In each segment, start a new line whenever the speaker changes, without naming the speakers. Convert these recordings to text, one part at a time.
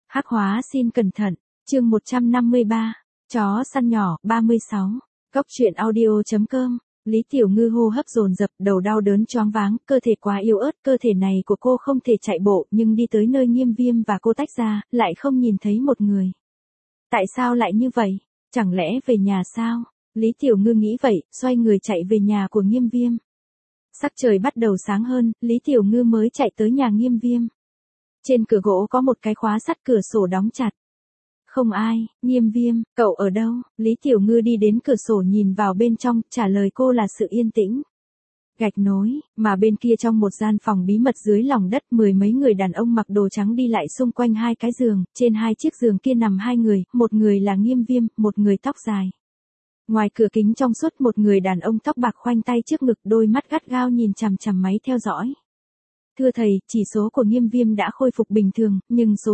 Hắc hóa xin cẩn thận, chương 153, chó săn nhỏ, 36, Cốc truyện audio.com, Lý Tiểu Ngư hô hấp dồn dập, đầu đau đớn choáng váng, cơ thể quá yếu ớt, cơ thể này của cô không thể chạy bộ, nhưng đi tới nơi Nghiêm Viêm và cô tách ra, lại không nhìn thấy một người. Tại sao lại như vậy? Chẳng lẽ về nhà sao? Lý Tiểu Ngư nghĩ vậy, xoay người chạy về nhà của Nghiêm Viêm. Sắc trời bắt đầu sáng hơn, Lý Tiểu Ngư mới chạy tới nhà Nghiêm Viêm. Trên cửa gỗ có một cái khóa sắt, cửa sổ đóng chặt. Không ai. Nghiêm Viêm, cậu ở đâu? Lý Tiểu Ngư đi đến cửa sổ nhìn vào bên trong, trả lời cô là sự yên tĩnh. Gạch nối, mà bên kia trong một gian phòng bí mật dưới lòng đất, mười mấy người đàn ông mặc đồ trắng đi lại xung quanh hai cái giường, trên hai chiếc giường kia nằm hai người, một người là Nghiêm Viêm, một người tóc dài. Ngoài cửa kính trong suốt, một người đàn ông tóc bạc khoanh tay trước ngực, đôi mắt gắt gao nhìn chằm chằm máy theo dõi. Thưa thầy, chỉ số của Nghiêm Viêm đã khôi phục bình thường, nhưng số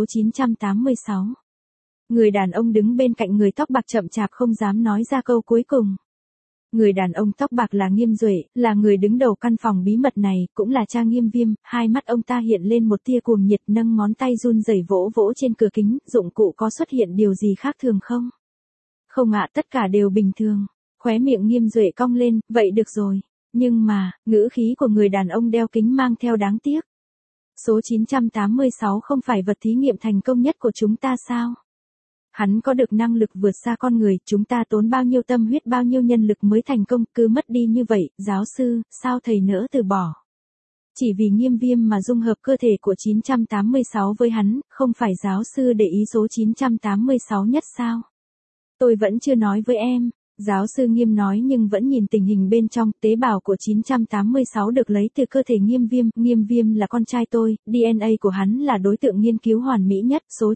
986. Người đàn ông đứng bên cạnh người tóc bạc chậm chạp không dám nói ra câu cuối cùng. Người đàn ông tóc bạc là Nghiêm Duệ, là người đứng đầu căn phòng bí mật này, cũng là cha Nghiêm Viêm, hai mắt ông ta hiện lên một tia cuồng nhiệt, nâng ngón tay run rẩy vỗ vỗ trên cửa kính, dụng cụ có xuất hiện điều gì khác thường không? Không ạ, tất cả đều bình thường. Khóe miệng Nghiêm Duệ cong lên, vậy được rồi. Nhưng mà, ngữ khí của người đàn ông đeo kính mang theo đáng tiếc. Số 986 không phải vật thí nghiệm thành công nhất của chúng ta sao? Hắn có được năng lực vượt xa con người, chúng ta tốn bao nhiêu tâm huyết bao nhiêu nhân lực mới thành công, cứ mất đi như vậy, giáo sư, sao thầy nỡ từ bỏ? Chỉ vì Nghiêm Viêm mà dung hợp cơ thể của 986 với hắn, không phải giáo sư để ý số 986 nhất sao? Tôi vẫn chưa nói với em. Giáo sư Nghiêm nói nhưng vẫn nhìn tình hình bên trong, tế bào của 986 được lấy từ cơ thể Nghiêm Viêm là con trai tôi, DNA của hắn là đối tượng nghiên cứu hoàn mỹ nhất, số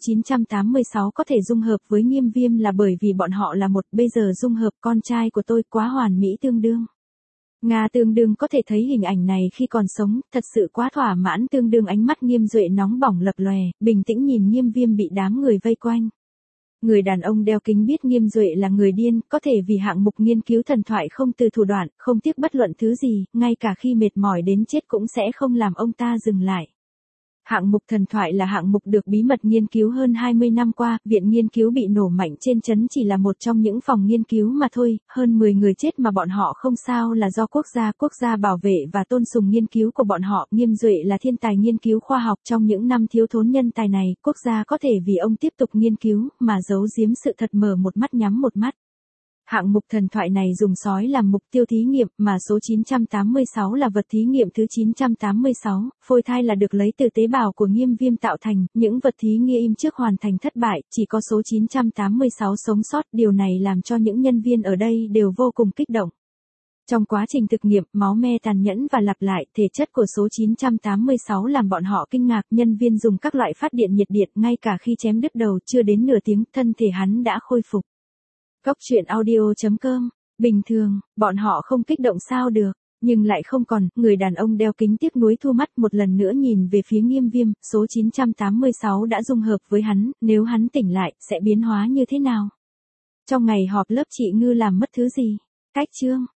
986 có thể dung hợp với Nghiêm Viêm là bởi vì bọn họ là một, bây giờ dung hợp con trai của tôi quá hoàn mỹ tương đương. Nga tương đương có thể thấy hình ảnh này khi còn sống, thật sự quá thỏa mãn tương đương. Ánh mắt Nghiêm Duệ nóng bỏng lập lòe, bình tĩnh nhìn Nghiêm Viêm bị đám người vây quanh. Người đàn ông đeo kính biết Nghiêm Duệ là người điên, có thể vì hạng mục nghiên cứu thần thoại không từ thủ đoạn, không tiếc bất luận thứ gì, ngay cả khi mệt mỏi đến chết cũng sẽ không làm ông ta dừng lại. Hạng mục thần thoại là hạng mục được bí mật nghiên cứu hơn 20 năm qua, viện nghiên cứu bị nổ mạnh trên trấn chỉ là một trong những phòng nghiên cứu mà thôi, hơn 10 người chết mà bọn họ không sao là do quốc gia bảo vệ và tôn sùng nghiên cứu của bọn họ. Nghiêm Duệ là thiên tài nghiên cứu khoa học, trong những năm thiếu thốn nhân tài này, quốc gia có thể vì ông tiếp tục nghiên cứu, mà giấu giếm sự thật, mở một mắt nhắm một mắt. Hạng mục thần thoại này dùng sói làm mục tiêu thí nghiệm, mà số 986 là vật thí nghiệm thứ 986, phôi thai là được lấy từ tế bào của Nghiêm Viêm tạo thành, những vật thí nghiệm trước hoàn thành thất bại, chỉ có số 986 sống sót, điều này làm cho những nhân viên ở đây đều vô cùng kích động. Trong quá trình thực nghiệm, máu me tàn nhẫn và lặp lại, thể chất của số 986 làm bọn họ kinh ngạc, nhân viên dùng các loại phát điện nhiệt điện, ngay cả khi chém đứt đầu chưa đến nửa tiếng, thân thể hắn đã khôi phục. Cốc truyện audio.com, bình thường, bọn họ không kích động sao được, nhưng lại không còn, người đàn ông đeo kính tiếc nuối thu mắt một lần nữa nhìn về phía Nghiêm Viêm, số 986 đã dung hợp với hắn, nếu hắn tỉnh lại, sẽ biến hóa như thế nào? Trong ngày họp lớp chị Ngư làm mất thứ gì? Cách chương.